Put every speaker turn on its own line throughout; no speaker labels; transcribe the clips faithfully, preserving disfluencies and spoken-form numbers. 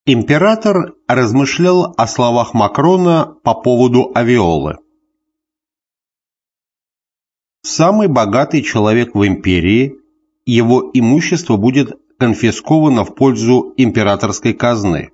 Император размышлял о словах Макрона по поводу авиолы. Самый богатый человек в империи, его имущество будет конфисковано в пользу императорской казны.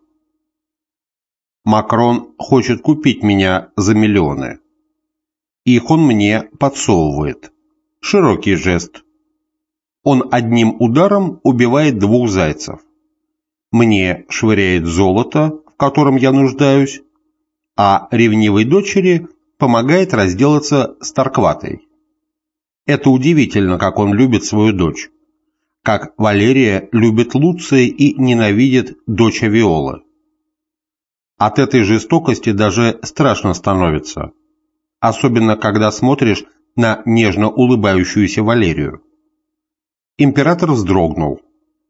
Макрон хочет купить меня за миллионы. Их он мне подсовывает. Широкий жест. Он одним ударом убивает двух зайцев. Мне швыряет золото, в котором я нуждаюсь, а ревнивой дочери помогает разделаться с Торкватой. Это удивительно, как он любит свою дочь. Как Валерия любит Луция и ненавидит дочь Авиолы. От этой жестокости даже страшно становится. Особенно, когда смотришь на нежно улыбающуюся Валерию. Император вздрогнул.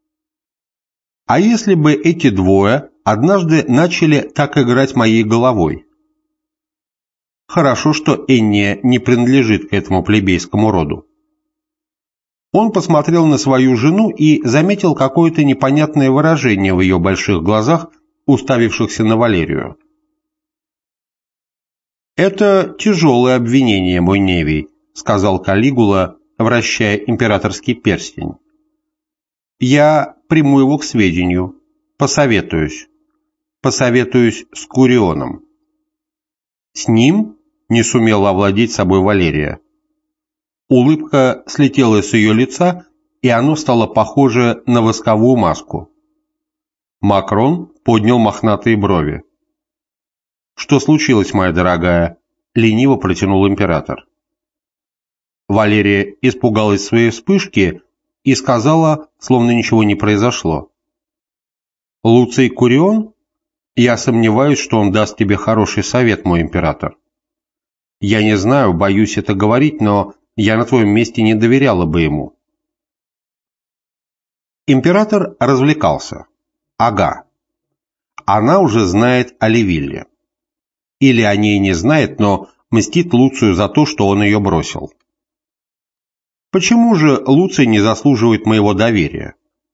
А если бы эти двое однажды начали так играть моей головой? Хорошо, что Энния не принадлежит к этому плебейскому роду. Он посмотрел на свою жену и заметил какое-то непонятное выражение в ее больших глазах, уставившихся на Валерию. «Это тяжелое обвинение, мой Невий», — сказал Калигула, вращая императорский перстень. «Я приму его к сведению, посоветуюсь, посоветуюсь с Курионом». «С ним?» — не сумела овладеть собой Валерия. Улыбка слетела с ее лица, и оно стало похоже на восковую маску. Макрон поднял мохнатые брови. «Что случилось, моя дорогая?» — лениво протянул император. Валерия испугалась своей вспышки и сказала, словно ничего не произошло. «Луций Курион? Я сомневаюсь, что он даст тебе хороший совет, мой император. Я не знаю, боюсь это говорить, но я на твоем месте не доверяла бы ему». Император развлекался. Ага. Она уже знает о Левилле. Или о ней не знает, но мстит Луцию за то, что он ее бросил. Почему же Луций не заслуживает моего доверия?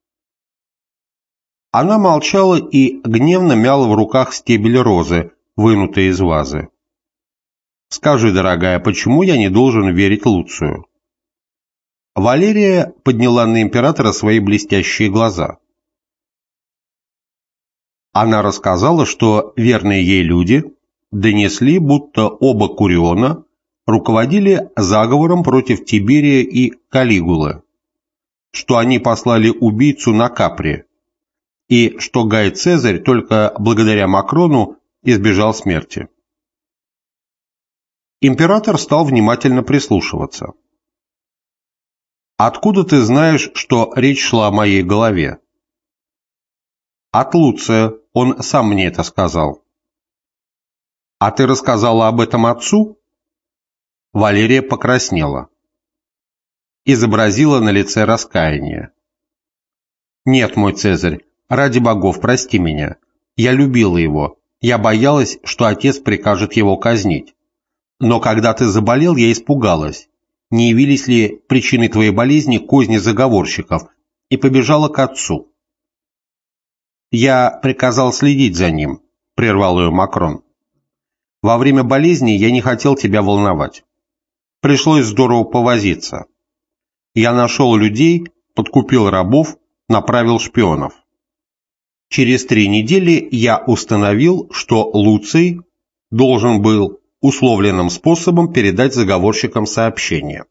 Она молчала и гневно мяла в руках стебель розы, вынутые из вазы. «Скажи, дорогая, почему я не должен верить Луцию?» Валерия подняла на императора свои блестящие глаза. Она рассказала, что верные ей люди донесли, будто оба Куриона руководили заговором против Тиберия и Калигулы, что они послали убийцу на Капри, и что Гай Цезарь только благодаря Макрону избежал смерти. Император стал внимательно прислушиваться. «Откуда ты знаешь, что речь шла о моей голове?» «От Луция, он сам мне это сказал». «А ты рассказала об этом отцу?» Валерия покраснела. Изобразила на лице раскаяние. «Нет, мой Цезарь, ради богов, прости меня. Я любила его. Я боялась, что отец прикажет его казнить. Но когда ты заболел, я испугалась, не явились ли причиной твоей болезни козни заговорщиков, и побежала к отцу». «Я приказал следить за ним», — прервал ее Макрон. «Во время болезни я не хотел тебя волновать. Пришлось здорово повозиться. Я нашел людей, подкупил рабов, направил шпионов. Через три недели я установил, что Луций должен был условленным способом передать заговорщикам сообщение».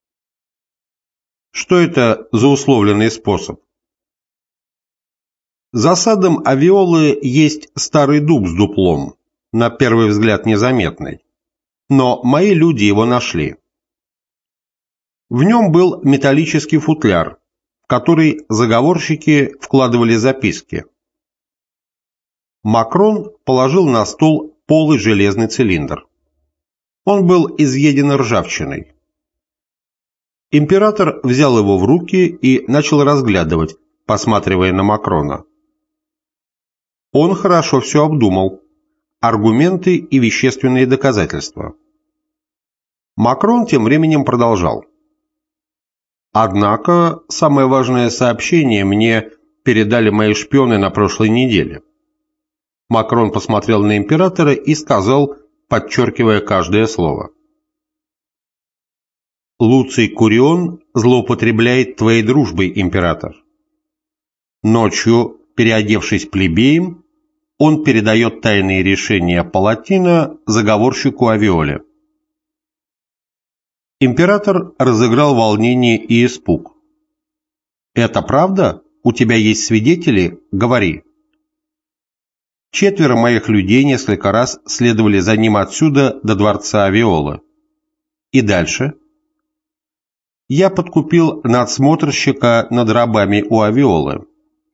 «Что это за условленный способ?» За садом Авиолы есть старый дуб с дуплом, на первый взгляд незаметный. Но мои люди его нашли. В нем был металлический футляр, в который заговорщики вкладывали записки. Макрон положил на стол полый железный цилиндр. Он был изъеден ржавчиной. Император взял его в руки и начал разглядывать, посматривая на Макрона. Он хорошо все обдумал. Аргументы и вещественные доказательства. Макрон тем временем продолжал. «Однако самое важное сообщение мне передали мои шпионы на прошлой неделе. Макрон посмотрел на императора и сказал, подчеркивая каждое слово: «Луций Курион злоупотребляет твоей дружбой, император. Ночью, переодевшись плебеем, он передает тайные решения Палатина заговорщику Авиоле». Император разыграл волнение и испуг. «Это правда? У тебя есть свидетели? Говори». Четверо моих людей несколько раз следовали за ним отсюда до дворца Авиолы. И дальше? Я подкупил надсмотрщика над рабами у Авиолы.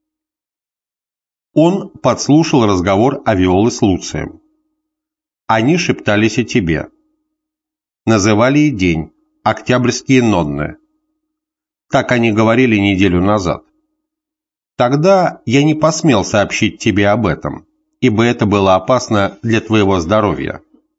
Он подслушал разговор Авиолы с Луцием. Они шептались о тебе. Называли и день – октябрьские нонны. Так они говорили неделю назад. Тогда я не посмел сообщить тебе об этом, ибо это было опасно для твоего здоровья.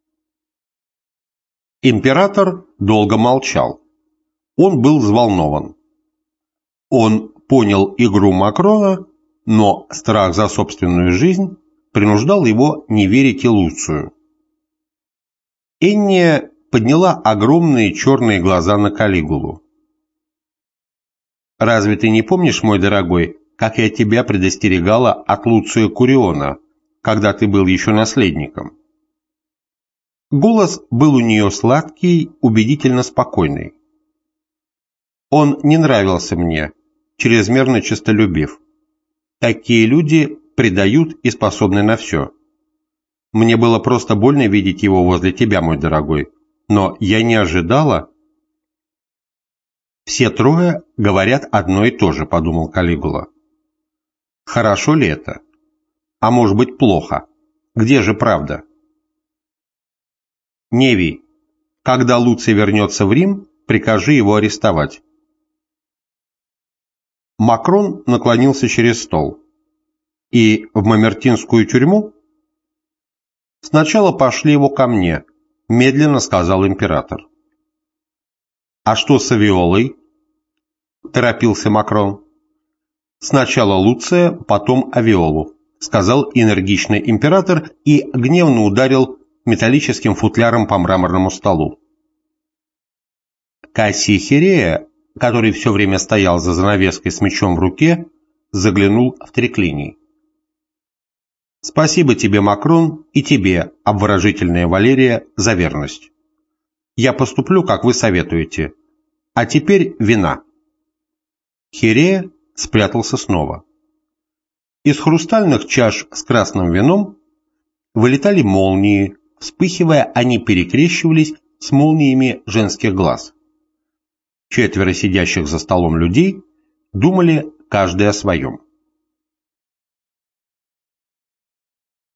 Император долго молчал. Он был взволнован. Он понял игру Макрона, но страх за собственную жизнь принуждал его не верить и Луцию. Энния подняла огромные черные глаза на Калигулу. «Разве ты не помнишь, мой дорогой, как я тебя предостерегала от Луция Куриона, когда ты был еще наследником?» Голос был у нее сладкий, убедительно спокойный. «Он не нравился мне, чрезмерно честолюбив. Такие люди предают и способны на все. Мне было просто больно видеть его возле тебя, мой дорогой, но я не ожидала...» «Все трое говорят одно и то же», — подумал Калигула. «Хорошо ли это? А может быть, плохо? Где же правда?» «Невий, когда Луций вернется в Рим, прикажи его арестовать». Макрон наклонился через стол. «И в Мамертинскую тюрьму?» «Сначала пошли его ко мне», — медленно сказал император. «А что с Авиолой?» — торопился Макрон. «Сначала Луция, потом Авиолу», — сказал энергичный император и гневно ударил металлическим футляром по мраморному столу. Кассий Хирея, который все время стоял за занавеской с мечом в руке, заглянул в триклиний. «Спасибо тебе, Макрон, и тебе, обворожительная Валерия, за верность. Я поступлю, как вы советуете. А теперь вина». Хирея спрятался снова. Из хрустальных чаш с красным вином вылетали молнии, вспыхивая, они перекрещивались с молниями женских глаз. Четверо сидящих за столом людей думали каждый о своем.